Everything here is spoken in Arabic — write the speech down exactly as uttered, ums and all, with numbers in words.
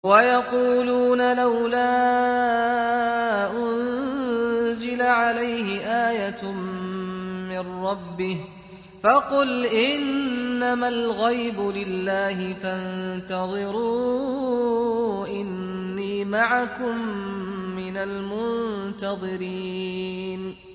وَيَقُولُونَ لَوْلَا أُنزِلَ عَلَيْهِ آيَةٌ مِّن رَّبِّهِ ۖ فَقُلْ إِنَّمَا الْغَيْبُ لِلَّهِ فَانتَظِرُوا إِنِّي مَعَكُم مِّنَ الْمُنتَظِرِينَ